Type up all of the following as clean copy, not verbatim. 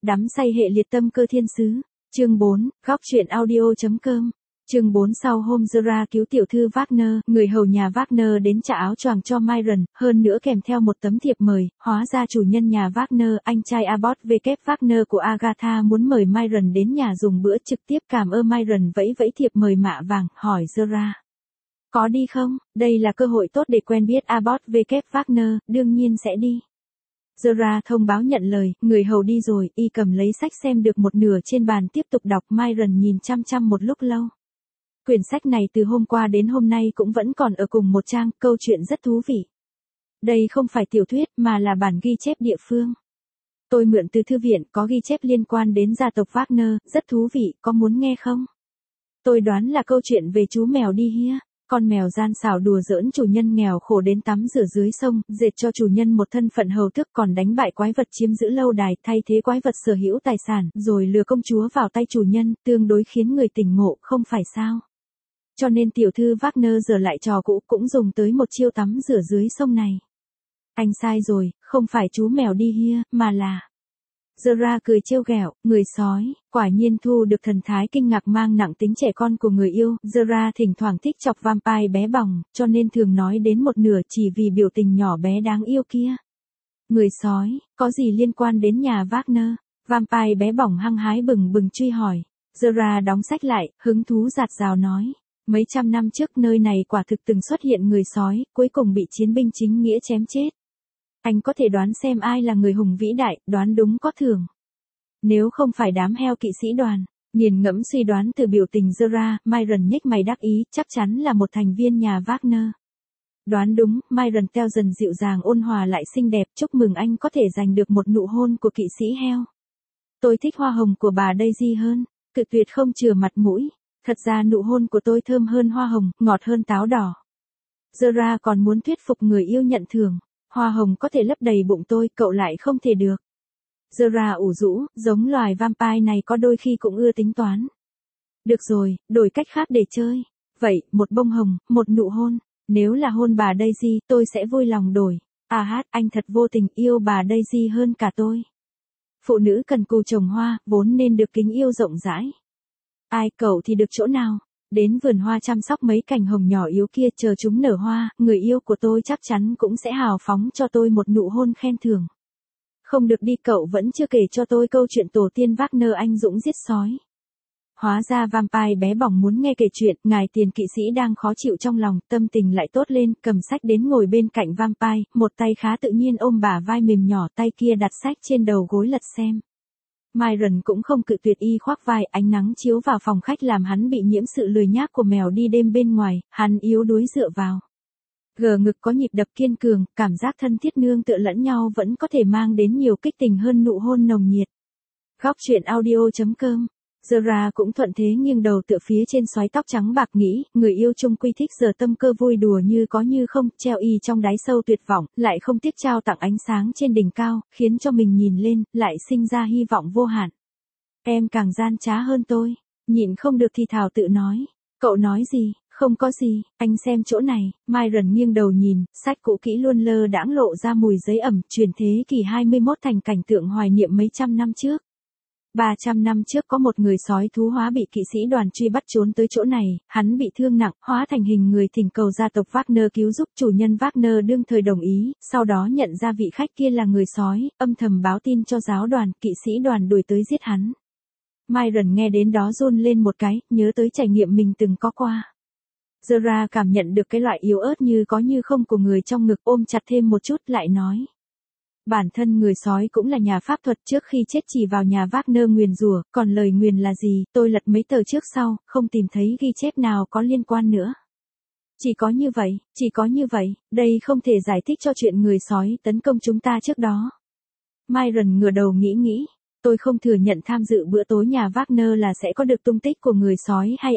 Đắm say hệ liệt tâm cơ thiên sứ. Chương 4, góc truyện audio.com. Chương 4 sau hôm Zora cứu tiểu thư Wagner, người hầu nhà Wagner đến trả áo choàng cho Myron, hơn nữa kèm theo một tấm thiệp mời, hóa ra chủ nhân nhà Wagner, anh trai Abbott V. Wagner của Agatha muốn mời Myron đến nhà dùng bữa trực tiếp. Cảm ơn Myron vẫy vẫy thiệp mời mạ vàng, hỏi Zora. Có đi không? Đây là cơ hội tốt để quen biết Abbott V. Wagner, đương nhiên sẽ đi. Zora thông báo nhận lời, người hầu đi rồi, y cầm lấy sách xem được một nửa trên bàn tiếp tục đọc. Myron nhìn chăm chăm một lúc lâu. Quyển sách này từ hôm qua đến hôm nay cũng vẫn còn ở cùng một trang, câu chuyện rất thú vị. Đây không phải tiểu thuyết mà là bản ghi chép địa phương. Tôi mượn từ thư viện, có ghi chép liên quan đến gia tộc Wagner, rất thú vị, có muốn nghe không? Tôi đoán là câu chuyện về chú mèo đi hia. Con mèo gian xảo đùa giỡn chủ nhân nghèo khổ đến tắm rửa dưới sông, dệt cho chủ nhân một thân phận hầu tước, còn đánh bại quái vật chiếm giữ lâu đài, thay thế quái vật sở hữu tài sản, rồi lừa công chúa vào tay chủ nhân, tương đối khiến người tỉnh ngộ, không phải sao? Cho nên tiểu thư Wagner giờ lại trò cũ, cũng dùng tới một chiêu tắm rửa dưới sông này. Anh sai rồi, không phải chú mèo đi hia, mà là... Zora cười trêu ghẹo, người sói, quả nhiên thu được thần thái kinh ngạc mang nặng tính trẻ con của người yêu. Zora thỉnh thoảng thích chọc vampire bé bỏng, cho nên thường nói đến một nửa chỉ vì biểu tình nhỏ bé đáng yêu kia. Người sói, có gì liên quan đến nhà Wagner? Vampire bé bỏng hăng hái bừng bừng truy hỏi. Zora đóng sách lại, hứng thú rạt rào nói. Mấy trăm năm trước nơi này quả thực từng xuất hiện người sói, cuối cùng bị chiến binh chính nghĩa chém chết. Anh có thể đoán xem ai là người hùng vĩ đại, đoán đúng có thưởng. Nếu không phải đám heo kỵ sĩ đoàn, nghiền ngẫm suy đoán từ biểu tình Zora, Myron nhếch mày đắc ý, chắc chắn là một thành viên nhà Wagner. Đoán đúng, Myron teo dần dịu dàng ôn hòa lại xinh đẹp, chúc mừng anh có thể giành được một nụ hôn của kỵ sĩ heo. Tôi thích hoa hồng của bà Daisy hơn, cự tuyệt không chừa mặt mũi. Thật ra nụ hôn của tôi thơm hơn hoa hồng, ngọt hơn táo đỏ. Zora còn muốn thuyết phục người yêu nhận thưởng. Hoa hồng có thể lấp đầy bụng tôi, cậu lại không thể được. Zora ủ rũ, giống loài vampire này có đôi khi cũng ưa tính toán. Được rồi, đổi cách khác để chơi. Vậy, một bông hồng, một nụ hôn. Nếu là hôn bà Daisy, tôi sẽ vui lòng đổi. Anh thật vô tình, yêu bà Daisy hơn cả tôi. Phụ nữ cần cù trồng hoa, vốn nên được kính yêu rộng rãi. Ai, cậu thì được chỗ nào? Đến vườn hoa chăm sóc mấy cành hồng nhỏ yếu kia, chờ chúng nở hoa, người yêu của tôi chắc chắn cũng sẽ hào phóng cho tôi một nụ hôn khen thưởng. Không được đi, cậu vẫn chưa kể cho tôi câu chuyện tổ tiên Wagner anh dũng giết sói. Hóa ra vampire bé bỏng muốn nghe kể chuyện, ngài tiền kỵ sĩ đang khó chịu trong lòng, tâm tình lại tốt lên, cầm sách đến ngồi bên cạnh vampire, một tay khá tự nhiên ôm bả vai mềm nhỏ, tay kia đặt sách trên đầu gối lật xem. Myron cũng không cự tuyệt, y khoác vai, ánh nắng chiếu vào phòng khách làm hắn bị nhiễm sự lười nhác của mèo đi đêm bên ngoài, hắn yếu đuối dựa vào. Gờ ngực có nhịp đập kiên cường, cảm giác thân thiết nương tựa lẫn nhau vẫn có thể mang đến nhiều kích tình hơn nụ hôn nồng nhiệt. Góc truyện audio.com. Zora cũng thuận thế nghiêng đầu tựa phía trên xoáy tóc trắng bạc, nghĩ, người yêu chung quy thích giờ tâm cơ vui đùa như có như không, treo y trong đáy sâu tuyệt vọng, lại không tiếc trao tặng ánh sáng trên đỉnh cao, khiến cho mình nhìn lên, lại sinh ra hy vọng vô hạn. Em càng gian trá hơn tôi, nhịn không được thì thào tự nói. Cậu nói gì? Không có gì, anh xem chỗ này. Myron nghiêng đầu nhìn, sách cũ kỹ luôn lơ đãng lộ ra mùi giấy ẩm, truyền thế kỷ 21 thành cảnh tượng hoài niệm mấy trăm năm trước. 300 năm trước có một người sói thú hóa bị kỵ sĩ đoàn truy bắt trốn tới chỗ này, hắn bị thương nặng, hóa thành hình người thỉnh cầu gia tộc Wagner cứu giúp. Chủ nhân Wagner đương thời đồng ý, sau đó nhận ra vị khách kia là người sói, âm thầm báo tin cho giáo đoàn, kỵ sĩ đoàn đuổi tới giết hắn. Myron nghe đến đó run lên một cái, nhớ tới trải nghiệm mình từng có qua. Zora cảm nhận được cái loại yếu ớt như có như không của người trong ngực, ôm chặt thêm một chút lại nói. Bản thân người sói cũng là nhà pháp thuật, trước khi chết chỉ vào nhà Wagner nguyền rủa, còn lời nguyền là gì, tôi lật mấy tờ trước sau, không tìm thấy ghi chép nào có liên quan nữa. Chỉ có như vậy, đây không thể giải thích cho chuyện người sói tấn công chúng ta trước đó. Myron ngửa đầu nghĩ, tôi không thừa nhận tham dự bữa tối nhà Wagner là sẽ có được tung tích của người sói hay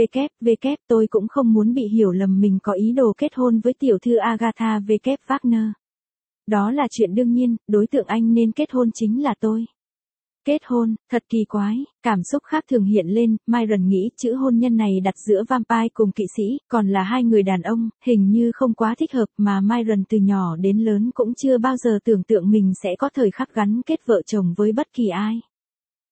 tôi cũng không muốn bị hiểu lầm mình có ý đồ kết hôn với tiểu thư Agatha V. Wagner. Đó là chuyện đương nhiên, đối tượng anh nên kết hôn chính là tôi. Kết hôn, thật kỳ quái, cảm xúc khác thường hiện lên, Myron nghĩ chữ hôn nhân này đặt giữa vampire cùng kỵ sĩ, còn là hai người đàn ông, hình như không quá thích hợp, mà Myron từ nhỏ đến lớn cũng chưa bao giờ tưởng tượng mình sẽ có thời khắc gắn kết vợ chồng với bất kỳ ai.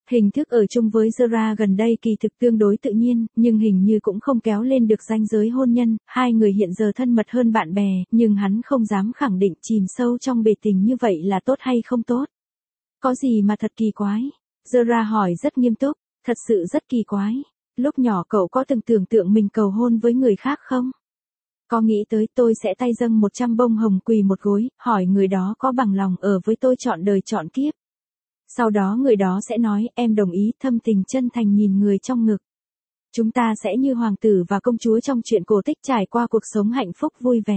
Hình thức ở chung với Zara gần đây kỳ thực tương đối tự nhiên, nhưng hình như cũng không kéo lên được ranh giới hôn nhân, hai người hiện giờ thân mật hơn bạn bè, nhưng hắn không dám khẳng định chìm sâu trong bể tình như vậy là tốt hay không tốt. Có gì mà thật kỳ quái? Zara hỏi rất nghiêm túc, thật sự rất kỳ quái. Lúc nhỏ cậu có từng tưởng tượng mình cầu hôn với người khác không? Có nghĩ tới tôi sẽ tay dâng 100 bông hồng quỳ một gối, hỏi người đó có bằng lòng ở với tôi trọn đời trọn kiếp. Sau đó người đó sẽ nói, em đồng ý, thâm tình chân thành nhìn người trong ngực. Chúng ta sẽ như hoàng tử và công chúa trong truyện cổ tích trải qua cuộc sống hạnh phúc vui vẻ.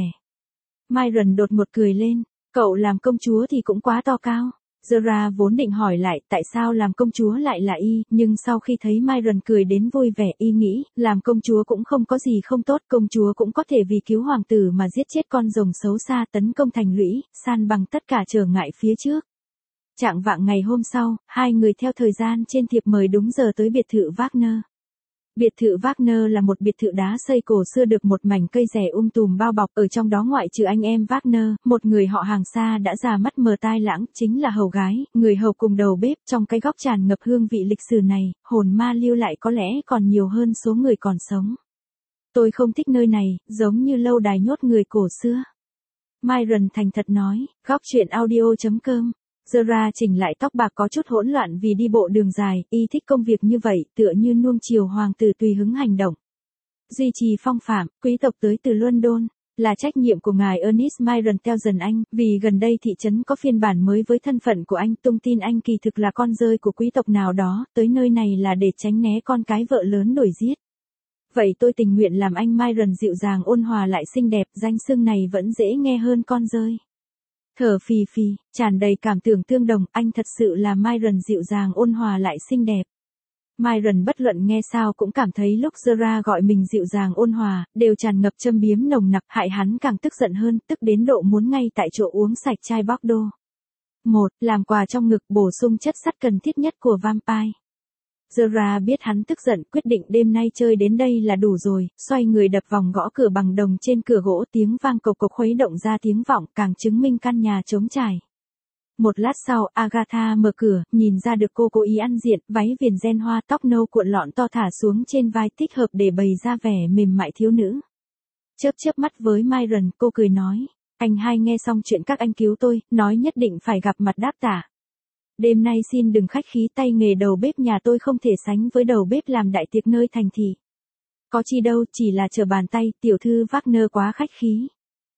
Myron đột ngột cười lên, cậu làm công chúa thì cũng quá to cao. Zara vốn định hỏi lại tại sao làm công chúa lại là y, nhưng sau khi thấy Myron cười đến vui vẻ y nghĩ, làm công chúa cũng không có gì không tốt, công chúa cũng có thể vì cứu hoàng tử mà giết chết con rồng xấu xa tấn công thành lũy, san bằng tất cả trở ngại phía trước. Trạng vạng ngày hôm sau, hai người theo thời gian trên thiệp mời đúng giờ tới biệt thự Wagner. Biệt thự Wagner là một biệt thự đá xây cổ xưa được một mảnh cây rẻ tùm bao bọc, ở trong đó ngoại trừ anh em Wagner, một người họ hàng xa đã già mắt mờ tai lãng, chính là hầu gái, người hầu cùng đầu bếp. Trong cái góc tràn ngập hương vị lịch sử này, hồn ma lưu lại có lẽ còn nhiều hơn số người còn sống. Tôi không thích nơi này, giống như lâu đài nhốt người cổ xưa. Myron thành thật nói, góc truyện audio.com. Zara chỉnh lại tóc bạc có chút hỗn loạn vì đi bộ đường dài, y thích công việc như vậy, tựa như nuông chiều hoàng tử tùy hứng hành động. Duy trì phong phạm, quý tộc tới từ London, là trách nhiệm của ngài Ernest Myron Telson Anh, vì gần đây thị trấn có phiên bản mới với thân phận của anh, tung tin anh kỳ thực là con rơi của quý tộc nào đó, tới nơi này là để tránh né con cái vợ lớn đuổi giết. Vậy tôi tình nguyện làm anh Myron dịu dàng ôn hòa lại xinh đẹp, danh xưng này vẫn dễ nghe hơn con rơi. Thở phì phì, tràn đầy cảm tưởng tương đồng, anh thật sự là Myron dịu dàng ôn hòa lại xinh đẹp. Myron bất luận nghe sao cũng cảm thấy lúc Zara gọi mình dịu dàng ôn hòa, đều tràn ngập châm biếm nồng nặc, hại hắn càng tức giận hơn, tức đến độ muốn ngay tại chỗ uống sạch chai Bordeaux. 1. Làm quà trong ngực bổ sung chất sắt cần thiết nhất của vampire. Zara biết hắn tức giận, quyết định đêm nay chơi đến đây là đủ rồi, xoay người đập vòng gõ cửa bằng đồng trên cửa gỗ, tiếng vang cộc cộc khuấy động ra tiếng vọng, càng chứng minh căn nhà trống trải. Một lát sau, Agatha mở cửa, nhìn ra được cô cố ý ăn diện, váy viền ren hoa, tóc nâu cuộn lọn to thả xuống trên vai, thích hợp để bày ra vẻ mềm mại thiếu nữ. Chớp mắt với Myron, cô cười nói, anh hai nghe xong chuyện các anh cứu tôi, nói nhất định phải gặp mặt đáp tả. Đêm nay xin đừng khách khí, tay nghề đầu bếp nhà tôi không thể sánh với đầu bếp làm đại tiệc nơi thành thị. Có chi đâu, chỉ là chờ bàn tay, tiểu thư Wagner quá khách khí.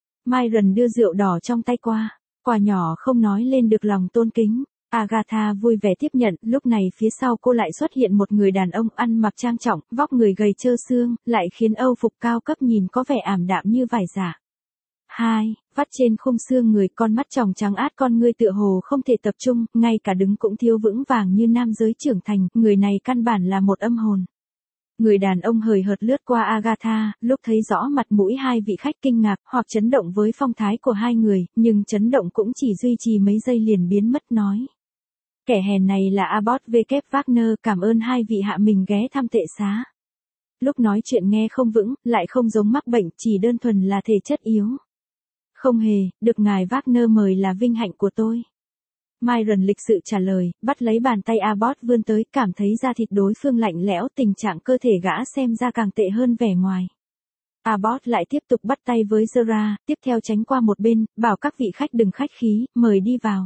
Myron đưa rượu đỏ trong tay qua, quà nhỏ không nói lên được lòng tôn kính. Agatha vui vẻ tiếp nhận, lúc này phía sau cô lại xuất hiện một người đàn ông ăn mặc trang trọng, vóc người gầy trơ xương, lại khiến âu phục cao cấp nhìn có vẻ ảm đạm như vải giả. 2. Vắt trên khung xương người, con mắt tròng trắng át, con ngươi tựa hồ không thể tập trung, ngay cả đứng cũng thiếu vững vàng như nam giới trưởng thành, người này căn bản là một âm hồn. Người đàn ông hời hợt lướt qua Agatha, lúc thấy rõ mặt mũi hai vị khách kinh ngạc, hoặc chấn động với phong thái của hai người, nhưng chấn động cũng chỉ duy trì mấy giây liền biến mất, nói. Kẻ hèn này là Abbot V. Wagner, cảm ơn hai vị hạ mình ghé thăm tệ xá. Lúc nói chuyện nghe không vững, lại không giống mắc bệnh, chỉ đơn thuần là thể chất yếu. Không hề, được ngài Wagner mời là vinh hạnh của tôi. Myron lịch sự trả lời, bắt lấy bàn tay Abbot vươn tới, cảm thấy da thịt đối phương lạnh lẽo, tình trạng cơ thể gã xem ra càng tệ hơn vẻ ngoài. Abbot lại tiếp tục bắt tay với Zara, tiếp theo tránh qua một bên, bảo các vị khách đừng khách khí, mời đi vào.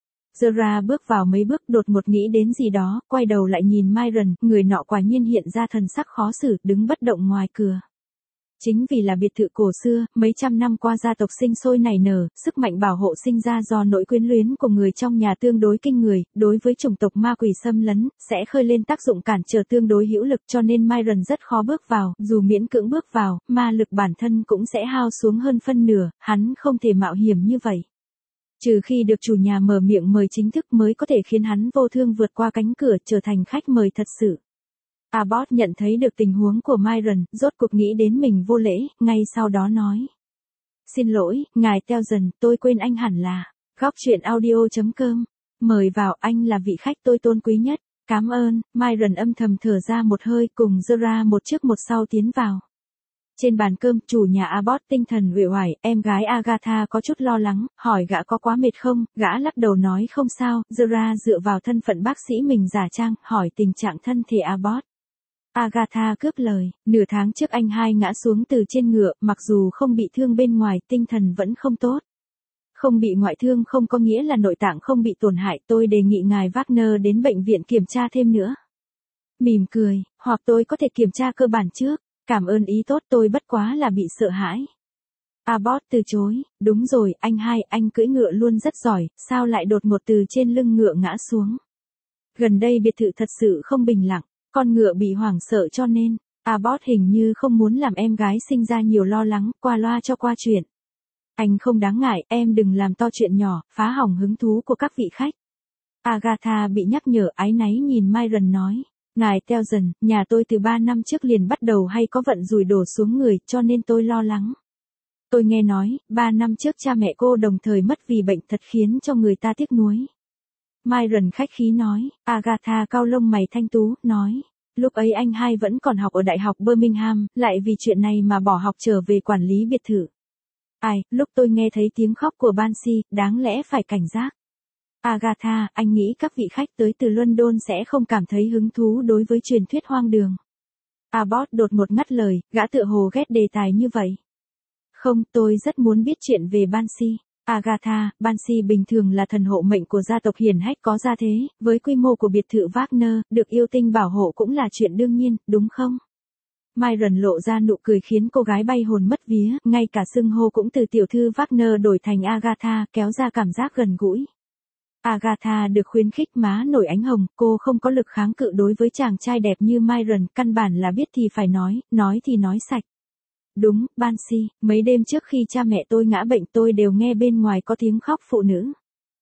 Zara bước vào mấy bước, đột ngột nghĩ đến gì đó, quay đầu lại nhìn Myron, người nọ quả nhiên hiện ra thần sắc khó xử, đứng bất động ngoài cửa. Chính vì là biệt thự cổ xưa, mấy trăm năm qua gia tộc sinh sôi nảy nở, sức mạnh bảo hộ sinh ra do nỗi quyến luyến của người trong nhà tương đối kinh người, đối với chủng tộc ma quỷ xâm lấn, sẽ khơi lên tác dụng cản trở tương đối hữu lực, cho nên Myron rất khó bước vào, dù miễn cưỡng bước vào, ma lực bản thân cũng sẽ hao xuống hơn phân nửa, hắn không thể mạo hiểm như vậy. Trừ khi được chủ nhà mở miệng mời chính thức mới có thể khiến hắn vô thương vượt qua cánh cửa trở thành khách mời thật sự. Abbot nhận thấy được tình huống của Myron, rốt cuộc nghĩ đến mình vô lễ, ngay sau đó nói. Xin lỗi, ngài Telson, tôi quên anh hẳn là. Góc truyện audio.com. Mời vào, anh là vị khách tôi tôn quý nhất. Cảm ơn, Myron âm thầm thở ra một hơi, cùng Zara một trước một sau tiến vào. Trên bàn cơm, chủ nhà Abbott tinh thần uể oải, em gái Agatha có chút lo lắng, hỏi gã có quá mệt không, gã lắc đầu nói không sao, Zora dựa vào thân phận bác sĩ mình giả trang, hỏi tình trạng thân thể Abbott. Agatha cướp lời, nửa tháng trước anh hai ngã xuống từ trên ngựa, mặc dù không bị thương bên ngoài, tinh thần vẫn không tốt. Không bị ngoại thương không có nghĩa là nội tạng không bị tổn hại, tôi đề nghị ngài Wagner đến bệnh viện kiểm tra thêm nữa. Mỉm cười, hoặc tôi có thể kiểm tra cơ bản trước, cảm ơn ý tốt, tôi bất quá là bị sợ hãi. Abbott từ chối, đúng rồi, anh hai, anh cưỡi ngựa luôn rất giỏi, sao lại đột ngột từ trên lưng ngựa ngã xuống. Gần đây biệt thự thật sự không bình lặng, con ngựa bị hoảng sợ cho nên, Abbott hình như không muốn làm em gái sinh ra nhiều lo lắng, qua loa cho qua chuyện. Anh không đáng ngại, em đừng làm to chuyện nhỏ, phá hỏng hứng thú của các vị khách. Agatha bị nhắc nhở áy náy nhìn Myron nói, ngài Telson, nhà tôi từ 3 năm trước liền bắt đầu hay có vận rủi đổ xuống người, cho nên tôi lo lắng. Tôi nghe nói, 3 năm trước cha mẹ cô đồng thời mất vì bệnh thật khiến cho người ta tiếc nuối. Myron khách khí nói, Agatha cau lông mày thanh tú, nói, lúc ấy anh hai vẫn còn học ở Đại học Birmingham, lại vì chuyện này mà bỏ học trở về quản lý biệt thự. Ai, lúc tôi nghe thấy tiếng khóc của Banshee, đáng lẽ phải cảnh giác. Agatha, anh nghĩ các vị khách tới từ London sẽ không cảm thấy hứng thú đối với truyền thuyết hoang đường. Abbott đột ngột ngắt lời, gã tựa hồ ghét đề tài như vậy. Không, tôi rất muốn biết chuyện về Banshee. Agatha, Banshee bình thường là thần hộ mệnh của gia tộc hiển hách có gia thế, với quy mô của biệt thự Wagner, được yêu tinh bảo hộ cũng là chuyện đương nhiên, đúng không? Myron lộ ra nụ cười khiến cô gái bay hồn mất vía, ngay cả xưng hô cũng từ tiểu thư Wagner đổi thành Agatha, kéo ra cảm giác gần gũi. Agatha được khuyến khích má nổi ánh hồng, cô không có lực kháng cự đối với chàng trai đẹp như Myron, căn bản là biết thì phải nói thì nói sạch. Đúng, Banshee, mấy đêm trước khi cha mẹ tôi ngã bệnh tôi đều nghe bên ngoài có tiếng khóc phụ nữ.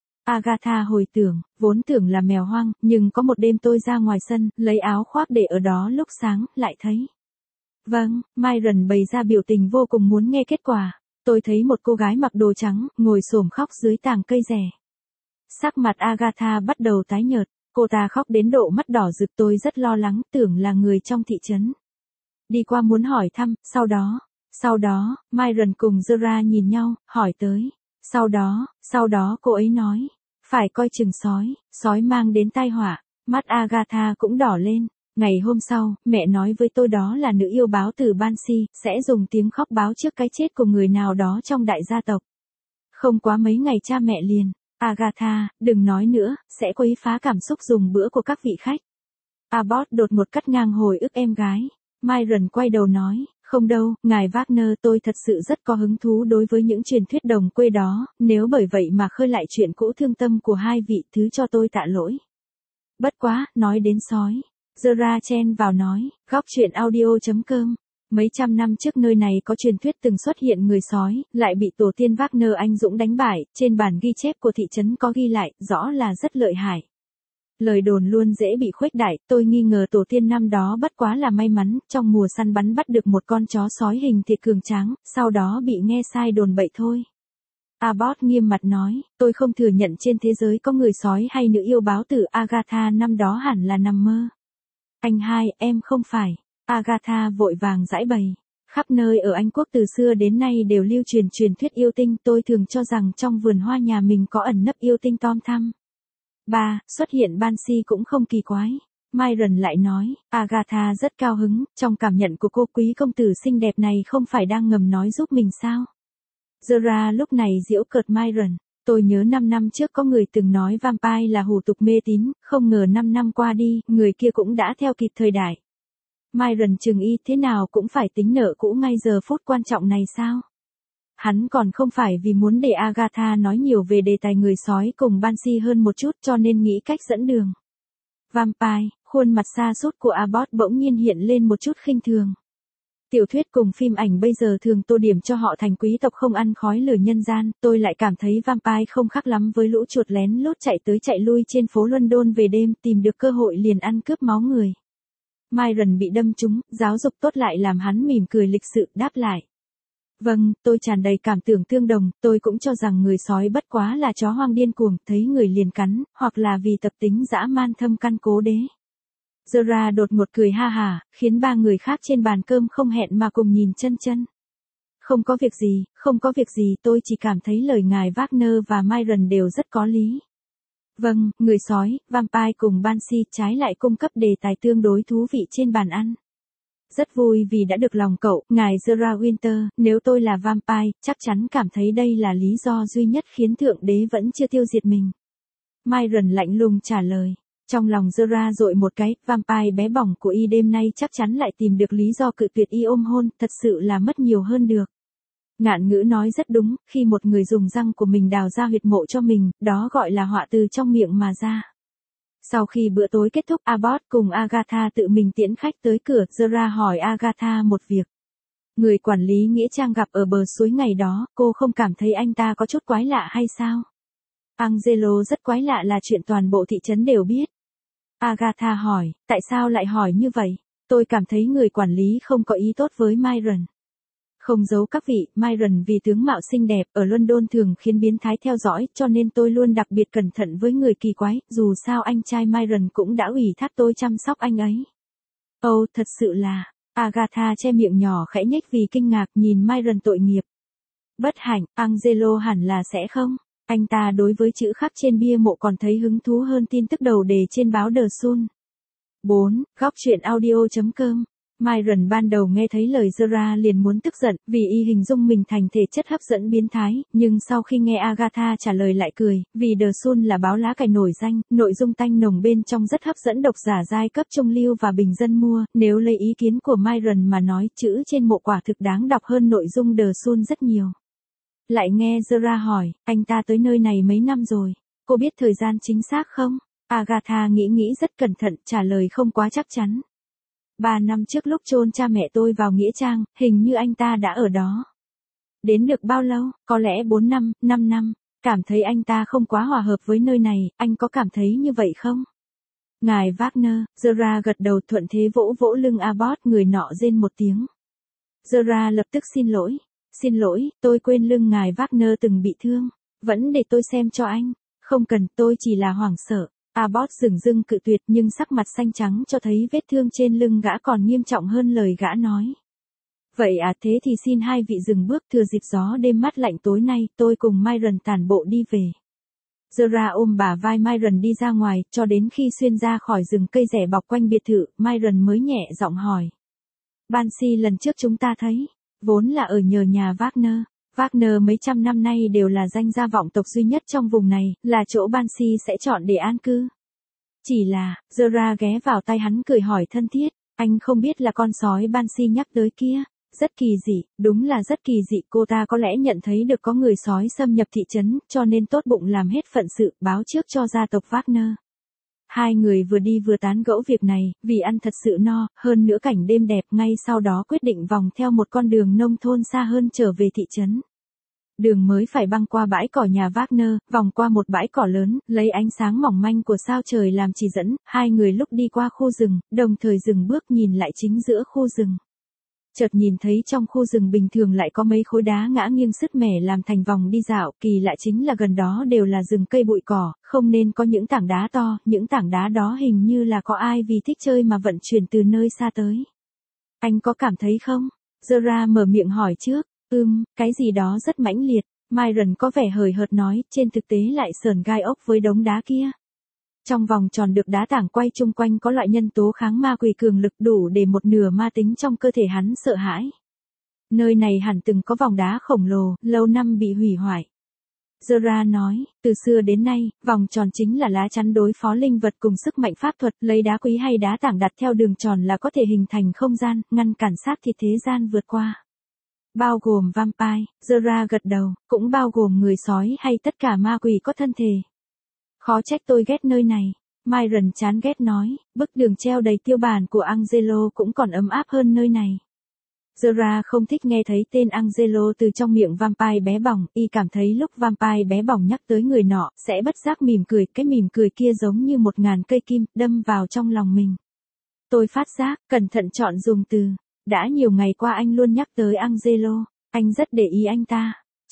Agatha hồi tưởng, vốn tưởng là mèo hoang, nhưng có một đêm tôi ra ngoài sân, lấy áo khoác để ở đó lúc sáng, lại thấy. Vâng, Myron bày ra biểu tình vô cùng muốn nghe kết quả. Tôi thấy một cô gái mặc đồ trắng, ngồi xổm khóc dưới tàng cây rẻ. Sắc mặt Agatha bắt đầu tái nhợt, cô ta khóc đến độ mắt đỏ rực, tôi rất lo lắng, tưởng là người trong thị trấn. Đi qua muốn hỏi thăm, sau đó, Myron cùng Zora nhìn nhau, hỏi tới. Sau đó cô ấy nói, phải coi chừng sói mang đến tai họa, mắt Agatha cũng đỏ lên. Ngày hôm sau, mẹ nói với tôi đó là nữ yêu báo tử Banshee, sẽ dùng tiếng khóc báo trước cái chết của người nào đó trong đại gia tộc. Không quá mấy ngày cha mẹ liền, Agatha, đừng nói nữa, sẽ quấy phá cảm xúc dùng bữa của các vị khách. Abbott đột ngột cắt ngang hồi ức em gái. Myron quay đầu nói, không đâu, ngài Wagner, tôi thật sự rất có hứng thú đối với những truyền thuyết đồng quê đó, nếu bởi vậy mà khơi lại chuyện cũ thương tâm của hai vị, thứ cho tôi tạ lỗi. Bất quá, nói đến sói. Zora chen vào nói, góc chuyện audio.com. Mấy trăm năm trước nơi này có truyền thuyết từng xuất hiện người sói, lại bị tổ tiên Wagner anh dũng đánh bại, trên bản ghi chép của thị trấn có ghi lại, rõ là rất lợi hại. Lời đồn luôn dễ bị khuếch đại, tôi nghi ngờ tổ tiên năm đó bất quá là may mắn, trong mùa săn bắn bắt được một con chó sói hình thịt cường tráng, sau đó bị nghe sai đồn bậy thôi. Abbott nghiêm mặt nói, tôi không thừa nhận trên thế giới có người sói hay nữ yêu báo tử, Agatha năm đó hẳn là nằm mơ. Anh hai, em không phải. Agatha vội vàng giải bày. Khắp nơi ở Anh Quốc từ xưa đến nay đều lưu truyền truyền thuyết yêu tinh, tôi thường cho rằng trong vườn hoa nhà mình có ẩn nấp yêu tinh Tom Thumb. 3. Xuất hiện Banshee cũng không kỳ quái. Myron lại nói, Agatha rất cao hứng, trong cảm nhận của cô quý công tử xinh đẹp này không phải đang ngầm nói giúp mình sao? Zora lúc này giễu cợt Myron. Tôi nhớ 5 năm trước có người từng nói vampire là hủ tục mê tín, không ngờ 5 năm qua đi, người kia cũng đã theo kịp thời đại. Myron chừng y thế nào cũng phải tính nợ cũ ngay giờ phút quan trọng này sao? Hắn còn không phải vì muốn để Agatha nói nhiều về đề tài người sói cùng Banshee hơn một chút cho nên nghĩ cách dẫn đường. Vampire, khuôn mặt sa sút của Abbott bỗng nhiên hiện lên một chút khinh thường. Tiểu thuyết cùng phim ảnh bây giờ thường tô điểm cho họ thành quý tộc không ăn khói lửa nhân gian, tôi lại cảm thấy vampire không khác lắm với lũ chuột lén lút chạy tới chạy lui trên phố London về đêm, tìm được cơ hội liền ăn cướp máu người. Myron bị đâm trúng, giáo dục tốt lại làm hắn mỉm cười lịch sự đáp lại. Vâng, tôi tràn đầy cảm tưởng tương đồng, tôi cũng cho rằng người sói bất quá là chó hoang điên cuồng, thấy người liền cắn, hoặc là vì tập tính dã man thâm căn cố đế. Zora đột ngột cười ha hả, khiến ba người khác trên bàn cơm không hẹn mà cùng nhìn chân chân. Không có việc gì, không có việc gì, tôi chỉ cảm thấy lời ngài Wagner và Myron đều rất có lý. Vâng, người sói, vampire cùng Banshee trái lại cung cấp đề tài tương đối thú vị trên bàn ăn. Rất vui vì đã được lòng cậu, ngài Zora Winter, nếu tôi là vampire, chắc chắn cảm thấy đây là lý do duy nhất khiến thượng đế vẫn chưa tiêu diệt mình. Myron lạnh lùng trả lời. Trong lòng Zora dội một cái, vampire bé bỏng của y đêm nay chắc chắn lại tìm được lý do cự tuyệt y ôm hôn, thật sự là mất nhiều hơn được. Ngạn ngữ nói rất đúng, khi một người dùng răng của mình đào ra huyệt mộ cho mình, đó gọi là họa từ trong miệng mà ra. Sau khi bữa tối kết thúc, Abbott cùng Agatha tự mình tiễn khách tới cửa, Zora hỏi Agatha một việc. Người quản lý nghĩa trang gặp ở bờ suối ngày đó, cô không cảm thấy anh ta có chút quái lạ hay sao? Angelo rất quái lạ là chuyện toàn bộ thị trấn đều biết. Agatha hỏi, tại sao lại hỏi như vậy? Tôi cảm thấy người quản lý không có ý tốt với Myron. Không giấu các vị, Myron vì tướng mạo xinh đẹp ở London thường khiến biến thái theo dõi, cho nên tôi luôn đặc biệt cẩn thận với người kỳ quái, dù sao anh trai Myron cũng đã ủy thác tôi chăm sóc anh ấy. Ồ, thật sự là, Agatha che miệng nhỏ khẽ nhếch vì kinh ngạc nhìn Myron tội nghiệp. Bất hạnh, Angelo hẳn là sẽ không. Anh ta đối với chữ khắc trên bia mộ còn thấy hứng thú hơn tin tức đầu đề trên báo The Sun. 4. Góc truyện audio.com. Myron ban đầu nghe thấy lời Zora liền muốn tức giận, vì y hình dung mình thành thể chất hấp dẫn biến thái, nhưng sau khi nghe Agatha trả lời lại cười, vì The Sun là báo lá cải nổi danh, nội dung tanh nồng bên trong rất hấp dẫn độc giả giai cấp trung lưu và bình dân mua, nếu lấy ý kiến của Myron mà nói, chữ trên mộ quả thực đáng đọc hơn nội dung The Sun rất nhiều. Lại nghe Zora hỏi, anh ta tới nơi này mấy năm rồi, cô biết thời gian chính xác không? Agatha nghĩ rất cẩn thận, trả lời không quá chắc chắn. 3 năm trước lúc chôn cha mẹ tôi vào nghĩa trang, hình như anh ta đã ở đó. Đến được bao lâu? Có lẽ 4 năm, 5 năm. Cảm thấy anh ta không quá hòa hợp với nơi này, anh có cảm thấy như vậy không? Ngài Wagner, Zora gật đầu thuận thế vỗ vỗ lưng Abbott, người nọ rên một tiếng. Zora lập tức xin lỗi. Xin lỗi, tôi quên lưng ngài Wagner từng bị thương. Vẫn để tôi xem cho anh. Không cần, tôi chỉ là hoảng sợ. Abbott dửng dưng cự tuyệt nhưng sắc mặt xanh trắng cho thấy vết thương trên lưng gã còn nghiêm trọng hơn lời gã nói. Vậy à, thế thì xin hai vị dừng bước, thừa dịp gió đêm mát lạnh tối nay, tôi cùng Myron tản bộ đi về. Zora ôm bả vai Myron đi ra ngoài, cho đến khi xuyên ra khỏi rừng cây rẻ bọc quanh biệt thự, Myron mới nhẹ giọng hỏi. Banshee lần trước chúng ta thấy, vốn là ở nhờ nhà Wagner. Wagner mấy trăm năm nay đều là danh gia vọng tộc duy nhất trong vùng này, là chỗ Banshee sẽ chọn để an cư. Chỉ là, Zora ghé vào tay hắn cười hỏi thân thiết, anh không biết là con sói Banshee nhắc tới kia. Rất kỳ dị, đúng là rất kỳ dị, cô ta có lẽ nhận thấy được có người sói xâm nhập thị trấn, cho nên tốt bụng làm hết phận sự, báo trước cho gia tộc Wagner. Hai người vừa đi vừa tán gẫu việc này, vì ăn thật sự no, hơn nữa cảnh đêm đẹp, ngay sau đó quyết định vòng theo một con đường nông thôn xa hơn trở về thị trấn. Đường mới phải băng qua bãi cỏ nhà Wagner, vòng qua một bãi cỏ lớn, lấy ánh sáng mỏng manh của sao trời làm chỉ dẫn, hai người lúc đi qua khu rừng, đồng thời dừng bước nhìn lại chính giữa khu rừng. Chợt nhìn thấy trong khu rừng bình thường lại có mấy khối đá ngã nghiêng sứt mẻ làm thành vòng đi dạo, kỳ lạ chính là gần đó đều là rừng cây bụi cỏ, không nên có những tảng đá to, những tảng đá đó hình như là có ai vì thích chơi mà vận chuyển từ nơi xa tới. Anh có cảm thấy không? Zora mở miệng hỏi trước, cái gì đó rất mãnh liệt, Myron có vẻ hời hợt nói, trên thực tế lại sờn gai ốc với đống đá kia. Trong vòng tròn được đá tảng quay chung quanh có loại nhân tố kháng ma quỷ cường lực đủ để một nửa ma tính trong cơ thể hắn sợ hãi. Nơi này hẳn từng có vòng đá khổng lồ, lâu năm bị hủy hoại. Zora nói, từ xưa đến nay, vòng tròn chính là lá chắn đối phó linh vật cùng sức mạnh pháp thuật, lấy đá quý hay đá tảng đặt theo đường tròn là có thể hình thành không gian, ngăn cản xác thịt thế gian vượt qua. Bao gồm vampire, Zora gật đầu, cũng bao gồm người sói hay tất cả ma quỷ có thân thể. Khó trách tôi ghét nơi này. Myron chán ghét nói, bức đường treo đầy tiêu bản của Angelo cũng còn ấm áp hơn nơi này. Zora không thích nghe thấy tên Angelo từ trong miệng vampire bé bỏng, y cảm thấy lúc vampire bé bỏng nhắc tới người nọ, sẽ bất giác mỉm cười, cái mỉm cười kia giống như 1000 cây kim, đâm vào trong lòng mình. Tôi phát giác, cẩn thận chọn dùng từ, đã nhiều ngày qua anh luôn nhắc tới Angelo, anh rất để ý anh ta.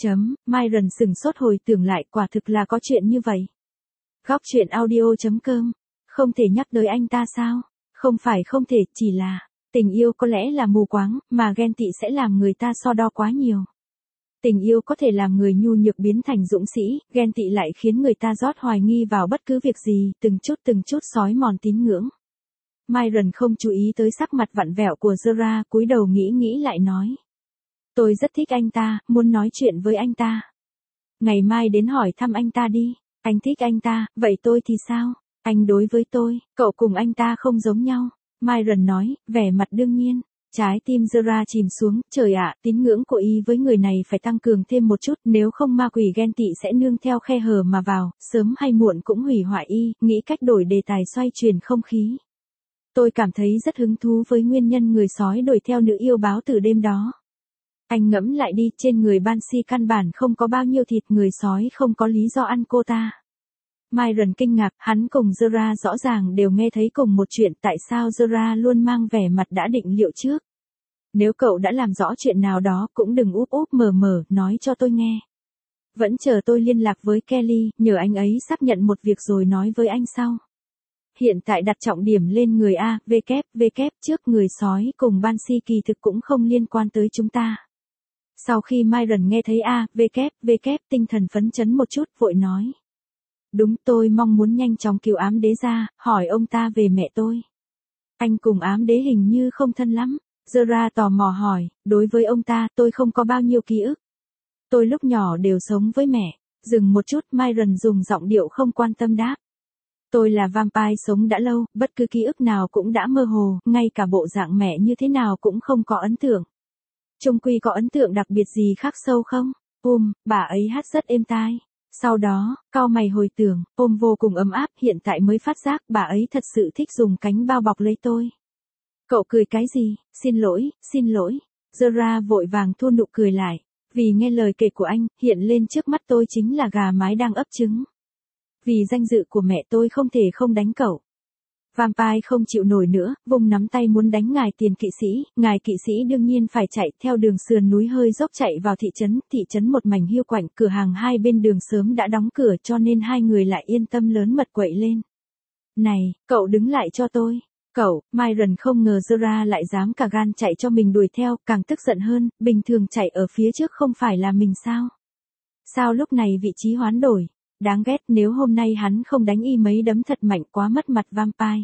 Myron sửng sốt hồi tưởng lại, quả thực là có chuyện như vậy. Góc truyện audio.com, không thể nhắc tới anh ta sao? Không phải không thể, chỉ là, tình yêu có lẽ là mù quáng, mà ghen tị sẽ làm người ta so đo quá nhiều. Tình yêu có thể làm người nhu nhược biến thành dũng sĩ, ghen tị lại khiến người ta rót hoài nghi vào bất cứ việc gì, từng chút xói mòn tín ngưỡng. Myron không chú ý tới sắc mặt vặn vẹo của Zora, cúi đầu nghĩ lại nói. Tôi rất thích anh ta, muốn nói chuyện với anh ta. Ngày mai đến hỏi thăm anh ta đi. Anh thích anh ta, vậy tôi thì sao? Anh đối với tôi, cậu cùng anh ta không giống nhau. Myron nói, vẻ mặt đương nhiên. Trái tim Zora chìm xuống, trời ạ, tín ngưỡng của y với người này phải tăng cường thêm một chút, nếu không ma quỷ ghen tị sẽ nương theo khe hở mà vào, sớm hay muộn cũng hủy hoại y, nghĩ cách đổi đề tài xoay chuyển không khí. Tôi cảm thấy rất hứng thú với nguyên nhân người sói đuổi theo nữ yêu báo từ đêm đó. Anh ngẫm lại đi, trên người Banshee căn bản không có bao nhiêu thịt, người sói không có lý do ăn cô ta. Myron kinh ngạc, hắn cùng Zora rõ ràng đều nghe thấy cùng một chuyện, tại sao Zora luôn mang vẻ mặt đã định liệu trước. Nếu cậu đã làm rõ chuyện nào đó cũng đừng úp úp mở mở, nói cho tôi nghe. Vẫn chờ tôi liên lạc với Kelly, nhờ anh ấy xác nhận một việc rồi nói với anh sau. Hiện tại đặt trọng điểm lên người A, W trước, người sói cùng Banshee kỳ thực cũng không liên quan tới chúng ta. Sau khi Myron nghe thấy A, W, tinh thần phấn chấn một chút, vội nói. Đúng, tôi mong muốn nhanh chóng cứu ám đế ra, hỏi ông ta về mẹ tôi. Anh cùng ám đế hình như không thân lắm. Zora tò mò hỏi, đối với ông ta, tôi không có bao nhiêu ký ức. Tôi lúc nhỏ đều sống với mẹ. Dừng một chút, Myron dùng giọng điệu không quan tâm đáp. Tôi là vampire sống đã lâu, bất cứ ký ức nào cũng đã mơ hồ, ngay cả bộ dạng mẹ như thế nào cũng không có ấn tượng. Chung quy có ấn tượng đặc biệt gì khắc sâu không? Bà ấy hát rất êm tai. Sau đó, cau mày hồi tưởng, ôm vô cùng ấm áp, hiện tại mới phát giác bà ấy thật sự thích dùng cánh bao bọc lấy tôi. Cậu cười cái gì? Xin lỗi. Zora vội vàng thu nụ cười lại. Vì nghe lời kể của anh, hiện lên trước mắt tôi chính là gà mái đang ấp trứng. Vì danh dự của mẹ tôi không thể không đánh cậu. Vampire không chịu nổi nữa, vùng nắm tay muốn đánh ngài ngài kỵ sĩ đương nhiên phải chạy theo đường sườn núi hơi dốc chạy vào thị trấn một mảnh hiu quạnh, cửa hàng hai bên đường sớm đã đóng cửa cho nên hai người lại yên tâm lớn mật quậy lên. Này, cậu đứng lại cho tôi. Cậu, Myron không ngờ Zora lại dám cả gan chạy cho mình đuổi theo, càng tức giận hơn, bình thường chạy ở phía trước không phải là mình sao? Sao lúc này vị trí hoán đổi? Đáng ghét, nếu hôm nay hắn không đánh y mấy đấm thật mạnh quá mất mặt vampire.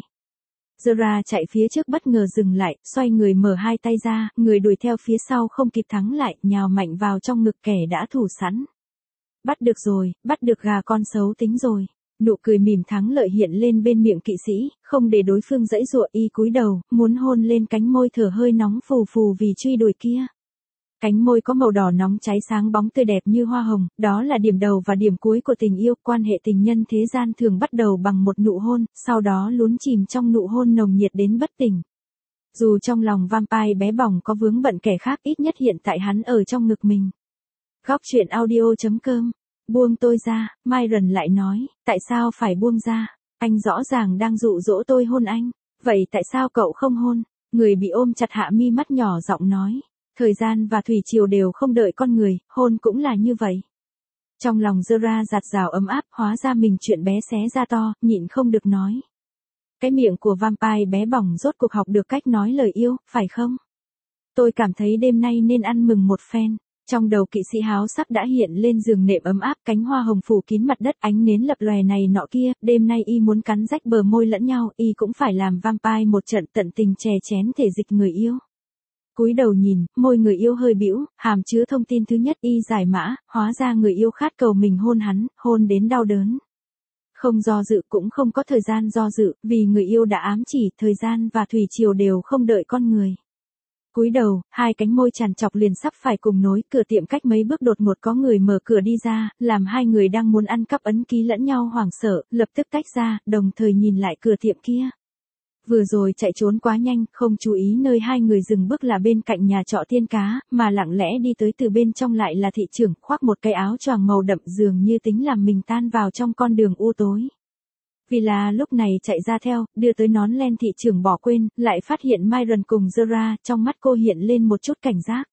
Zora chạy phía trước bất ngờ dừng lại, xoay người mở hai tay ra, người đuổi theo phía sau không kịp thắng lại, nhào mạnh vào trong ngực kẻ đã thủ sẵn. Bắt được rồi, bắt được gà con xấu tính rồi. Nụ cười mỉm thắng lợi hiện lên bên miệng kỵ sĩ, không để đối phương giãy giụa, y cúi đầu, muốn hôn lên cánh môi thở hơi nóng phù phù vì truy đuổi kia. Cánh môi có màu đỏ nóng cháy sáng bóng tươi đẹp như hoa hồng, đó là điểm đầu và điểm cuối của tình yêu, quan hệ tình nhân thế gian thường bắt đầu bằng một nụ hôn, sau đó lún chìm trong nụ hôn nồng nhiệt đến bất tỉnh. Dù trong lòng vampire bé bỏng có vướng bận kẻ khác, ít nhất hiện tại hắn ở trong ngực mình. Góc truyện audio.com. Buông tôi ra, Myron lại nói, tại sao phải buông ra? Anh rõ ràng đang dụ dỗ tôi hôn anh, vậy tại sao cậu không hôn? Người bị ôm chặt hạ mi mắt nhỏ giọng nói. Thời gian và thủy triều đều không đợi con người, hôn cũng là như vậy. Trong lòng Zora giạt rào ấm áp, hóa ra mình chuyện bé xé ra to, nhịn không được nói. Cái miệng của vampire bé bỏng rốt cuộc học được cách nói lời yêu, phải không? Tôi cảm thấy đêm nay nên ăn mừng một phen. Trong đầu kỵ sĩ háo sắc đã hiện lên giường nệm ấm áp, cánh hoa hồng phủ kín mặt đất, ánh nến lập lòe này nọ kia, đêm nay y muốn cắn rách bờ môi lẫn nhau, y cũng phải làm vampire một trận tận tình chè chén thể dịch người yêu. Cúi đầu nhìn, môi người yêu hơi bĩu, hàm chứa thông tin thứ nhất, y giải mã, hóa ra người yêu khát cầu mình hôn hắn, hôn đến đau đớn. Không do dự cũng không có thời gian do dự, vì người yêu đã ám chỉ, thời gian và thủy triều đều không đợi con người. Cúi đầu, hai cánh môi tràn trọc liền sắp phải cùng nối, cửa tiệm cách mấy bước đột ngột có người mở cửa đi ra, làm hai người đang muốn ăn cắp ấn ký lẫn nhau hoảng sợ, lập tức tách ra, đồng thời nhìn lại cửa tiệm kia. Vừa rồi chạy trốn quá nhanh, không chú ý nơi hai người dừng bước là bên cạnh nhà trọ Tiên Cá, mà lặng lẽ đi tới từ bên trong lại là thị trưởng, khoác một cái áo choàng màu đậm dường như tính làm mình tan vào trong con đường u tối. Vì là lúc này chạy ra theo, đưa tới nón len thị trưởng bỏ quên, lại phát hiện Myron cùng Zora, trong mắt cô hiện lên một chút cảnh giác.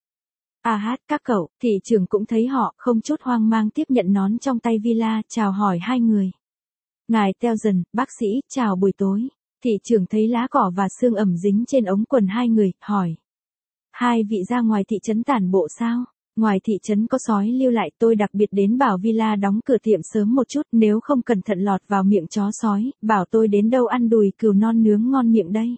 Các cậu, thị trưởng cũng thấy họ, không chút hoang mang tiếp nhận nón trong tay Villa, chào hỏi hai người. Ngài Telson, bác sĩ, chào buổi tối. Thị trưởng thấy lá cỏ và xương ẩm dính trên ống quần hai người, hỏi. Hai vị ra ngoài thị trấn tản bộ sao? Ngoài thị trấn có sói lưu lại, tôi đặc biệt đến bảo Villa đóng cửa tiệm sớm một chút, nếu không cẩn thận lọt vào miệng chó sói, bảo tôi đến đâu ăn đùi cừu non nướng ngon miệng đây.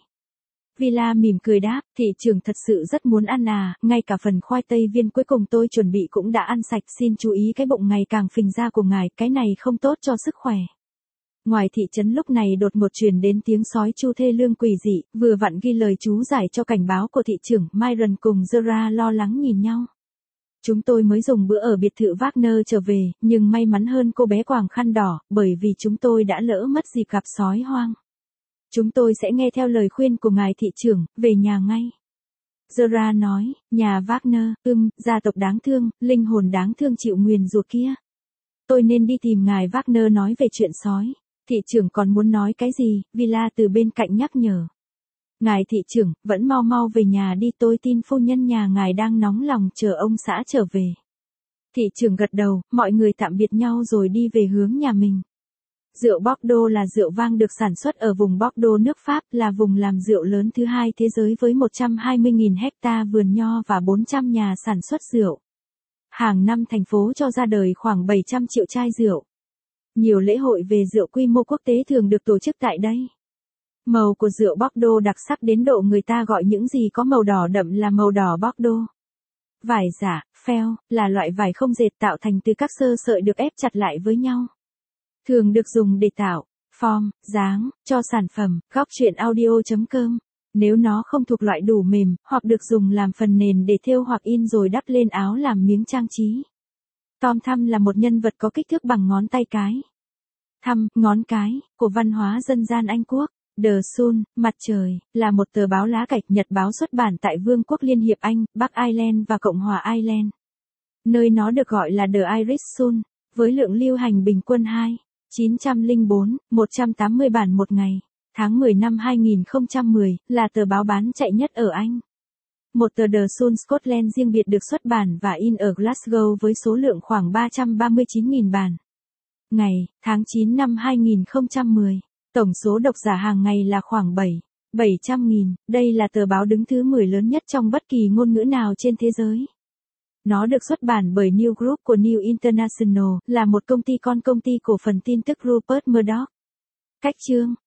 Villa mỉm cười đáp, thị trưởng thật sự rất muốn ăn à, ngay cả phần khoai tây viên cuối cùng tôi chuẩn bị cũng đã ăn sạch, xin chú ý cái bụng ngày càng phình ra của ngài, cái này không tốt cho sức khỏe. Ngoài thị trấn lúc này đột ngột truyền đến tiếng sói chu thê lương quỷ dị, vừa vặn ghi lời chú giải cho cảnh báo của thị trưởng. Myron cùng Zora lo lắng nhìn nhau. Chúng tôi mới dùng bữa ở biệt thự Wagner trở về, nhưng may mắn hơn cô bé quàng khăn đỏ, bởi vì chúng tôi đã lỡ mất dịp gặp sói hoang. Chúng tôi sẽ nghe theo lời khuyên của ngài thị trưởng, về nhà ngay. Zora nói, nhà Wagner, gia tộc đáng thương, linh hồn đáng thương chịu nguyền rủa kia. Tôi nên đi tìm ngài Wagner nói về chuyện sói. Thị trưởng còn muốn nói cái gì, Villa từ bên cạnh nhắc nhở. Ngài thị trưởng, vẫn mau mau về nhà đi, tôi tin phu nhân nhà ngài đang nóng lòng chờ ông xã trở về. Thị trưởng gật đầu, mọi người tạm biệt nhau rồi đi về hướng nhà mình. Rượu Bordeaux là rượu vang được sản xuất ở vùng Bordeaux nước Pháp, là vùng làm rượu lớn thứ hai thế giới với 120.000 hecta vườn nho và 400 nhà sản xuất rượu. Hàng năm thành phố cho ra đời khoảng 700 triệu chai rượu. Nhiều lễ hội về rượu quy mô quốc tế thường được tổ chức tại đây. Màu của rượu Bordeaux đặc sắc đến độ người ta gọi những gì có màu đỏ đậm là màu đỏ Bordeaux. Vải giả, felt, là loại vải không dệt tạo thành từ các sơ sợi được ép chặt lại với nhau. Thường được dùng để tạo form, dáng, cho sản phẩm. Góc truyện audio.com. Nếu nó không thuộc loại đủ mềm, hoặc được dùng làm phần nền để thêu hoặc in rồi đắp lên áo làm miếng trang trí. Tom Thumb là một nhân vật có kích thước bằng ngón tay cái. Thumb, ngón cái, của văn hóa dân gian Anh Quốc. The Sun, mặt trời, là một tờ báo lá cạch nhật báo xuất bản tại Vương quốc Liên hiệp Anh, Bắc Ireland và Cộng hòa Ireland. Nơi nó được gọi là The Irish Sun, với lượng lưu hành bình quân 180 bản một ngày. Tháng 10 năm 2010, là tờ báo bán chạy nhất ở Anh. Một tờ The Sun Scotland riêng biệt được xuất bản và in ở Glasgow với số lượng khoảng 339.000 bản. Ngày, tháng 9 năm 2010. Tổng số độc giả hàng ngày là khoảng 700.000. Đây là tờ báo đứng thứ 10 lớn nhất trong bất kỳ ngôn ngữ nào trên thế giới. Nó được xuất bản bởi New Group của New International, là một công ty con công ty cổ phần tin tức Rupert Murdoch. Cách chương